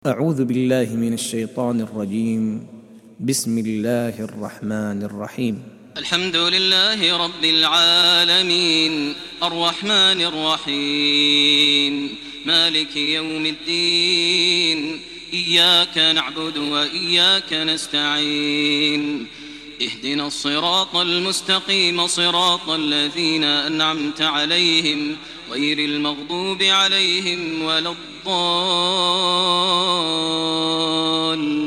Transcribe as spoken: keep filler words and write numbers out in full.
أعوذ بالله من الشيطان الرجيم. بسم الله الرحمن الرحيم. الحمد لله رب العالمين الرحمن الرحيم مالك يوم الدين إياك نعبد وإياك نستعين اهدنا الصراط المستقيم صراط الذين أنعمت عليهم غير المغضوب عليهم ولا الضالين.